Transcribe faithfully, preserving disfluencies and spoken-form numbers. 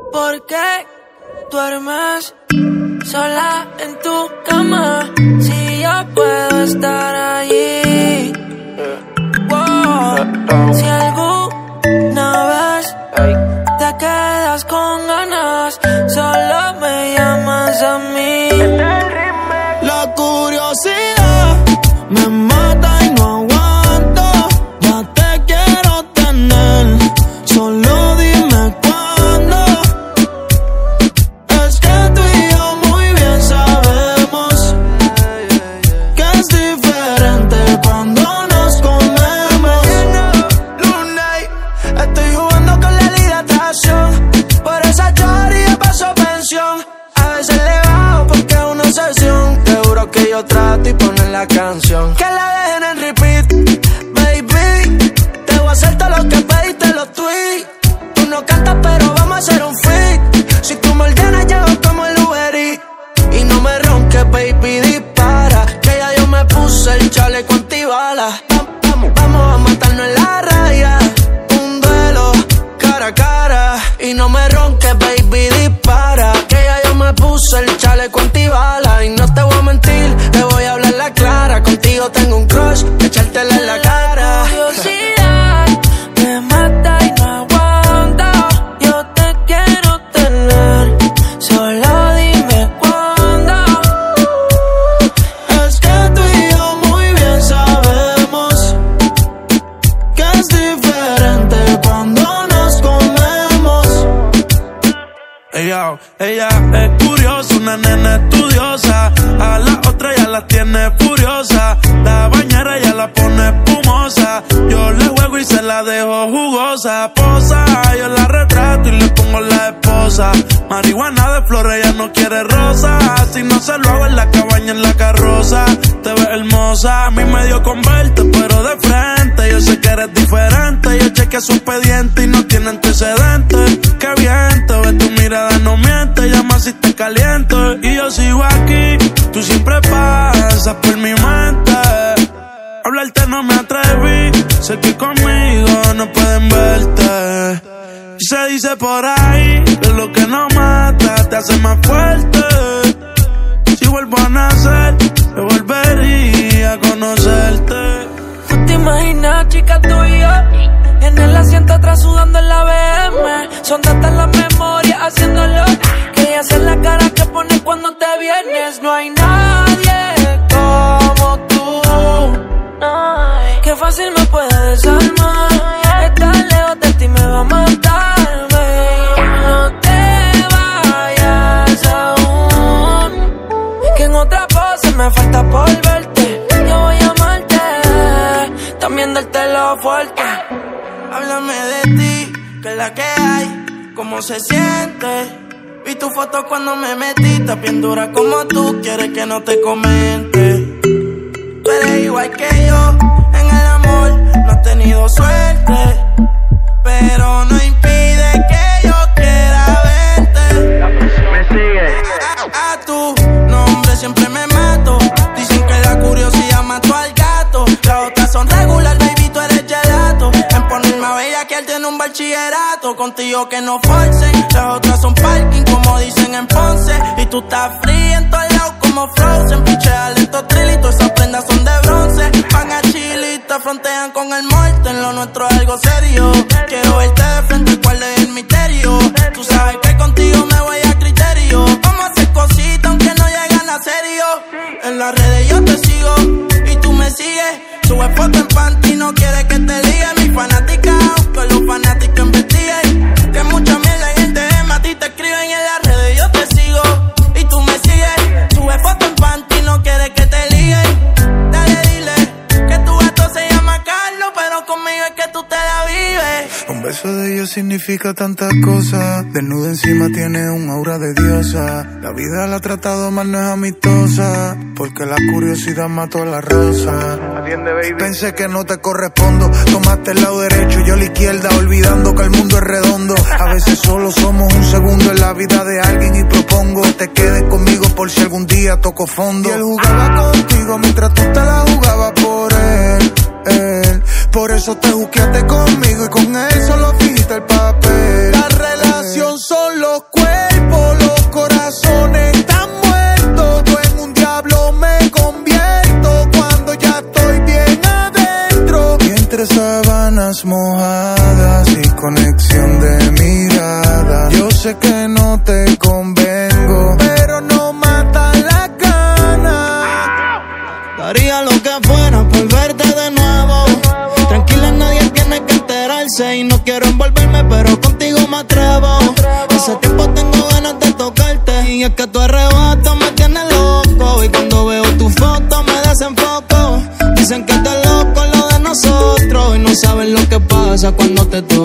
¿Por qué duermes sola en tu cama si yo puedo estar allí? Wow. Si alguna vez te quedas con ganas, solo me llamas a mí. La curiosidad me mata y no aguanto. Ya te quiero tener, solo dime cuándo. Es que tú y yo muy bien sabemos que es diferente cuando nos comemos. Lunay, estoy jugando con la hidratación, por esa choría paso pensión. A veces le bajo porque es una obsesión. Te juro que yo trato y poner la canción que la dejen en repeat, baby. Te voy a hacer todo lo que pediste los tweets. Tú no cantas pero vamos a hacer un feat. Si tú me ordenas llego como el Uber Eats. Y no me ronques, baby, dispara, que ya yo me puse el chaleco antibalas. Vamos, vamos a matarnos en la raya, un duelo cara a cara. Y no me ronques, baby, dispara, que ya yo me puse el chaleco antibalas. Y no te voy a mentir, te voy a hablar la clara. Contigo tengo un crush, echártela en la cara. Curiosidad me mata y no aguanto. Yo te quiero tener, solo dime cuándo. Es que tú y yo muy bien sabemos que es diferente cuando nos comemos. Ella, ella es curiosa, una nena estudiosa. A la otra ya la tiene furiosa. La bañera ya la pone espumosa. Yo le juego y se la dejo jugosa. Posa, yo la retrato y le pongo la esposa. Marihuana de flores, ella no quiere rosa. Si no se lo hago en la cabaña, en la carroza. Te ves hermosa, a mí me dio con verte, pero de frente. Yo sé que eres diferente. Yo chequeé su expediente y no tiene antecedentes. Qué bien, te ves, tu mirada no miente. Llama si te caliento y yo sigo aquí. Tú siempre pasas por mi mente. Hablarte no me atreví. Sé que conmigo no pueden verte. Y se dice por ahí que lo que no mata te hace más fuerte. Si vuelvo a nacer, te volvería a conocerte. ¿Tú te imaginas, chica, tú y yo en el asiento atrás sudando en la B M? Son tantas las memorias haciéndolo que ella hace la cara que pones cuando te vienes. No hay nadie como tú. Qué fácil me puede desarmar. Estar lejos de ti me va a matar, baby. No te vayas aún, que en otra pose me falta por verte. Yo voy a amarte, también dártelo fuerte. Háblame de ti, que es la que hay, cómo se siente. Vi tu foto cuando me metiste, bien dura como tú, quieres que no te comente. Tú eres igual que yo, en el amor no has tenido suerte, pero no impide que yo quiera verte. Me sigue. A, a tu nombre siempre me mato, dicen que la curiosidad mató al gato. Las otras son regular, baby, tú eres gelato. En ponerme a bella que él tiene un bachillerato. Contigo que no forcen, las otras son parking como dicen en Ponce. Y tú estás fría en todos lados como Frozen. Pichea lento trilito, esas prendas son de bronce. Van a Chile y te frontean con el muerto. En lo nuestro es algo serio. Quiero verte de frente, cuál es el misterio. Tú sabes que contigo me voy a criterio. Vamos a hacer cositas aunque no llegan a serio. En las redes yo te sigo y tú me sigues. Sube foto en panty, no quiere que te ligue. Mi fanática, aunque los fanáticos investiguen. Que mucha mierda en el D M a ti te escriben. En las redes yo te sigo y tú me sigues. Sube foto en panty, no quiere que te liguen. Dale, dile que tu gato se llama Carlos, pero conmigo es que tú te la vives. Un beso de ella significa tantas cosas. Desnuda encima tiene un aura de diosa. La vida la ha tratado mal, no es amistosa, porque la curiosidad mató a la rosa. Atiende, baby. Pensé que no te correspondo. Tomaste el lado derecho y yo la izquierda, olvidando que el mundo es redondo. A veces solo somos un segundo en la vida de alguien y propongo que te quedes conmigo por si algún día toco fondo. Y él jugaba contigo mientras tú te la jugabas por él, él. Por eso te juqueaste conmigo y con él solo fingiste el papel. La relación solo sé que no te convengo, pero no mata la gana. Daría lo que fuera por verte de nuevo. Tranquila, nadie tiene que enterarse. Y no quiero envolverme, pero contigo me atrevo. Hace tiempo tengo ganas de tocarte. Y es que tu arrebato me tiene loco. Y cuando veo tu foto me desenfoco. Dicen que estás loco lo de nosotros. Y no saben lo que pasa cuando te toco.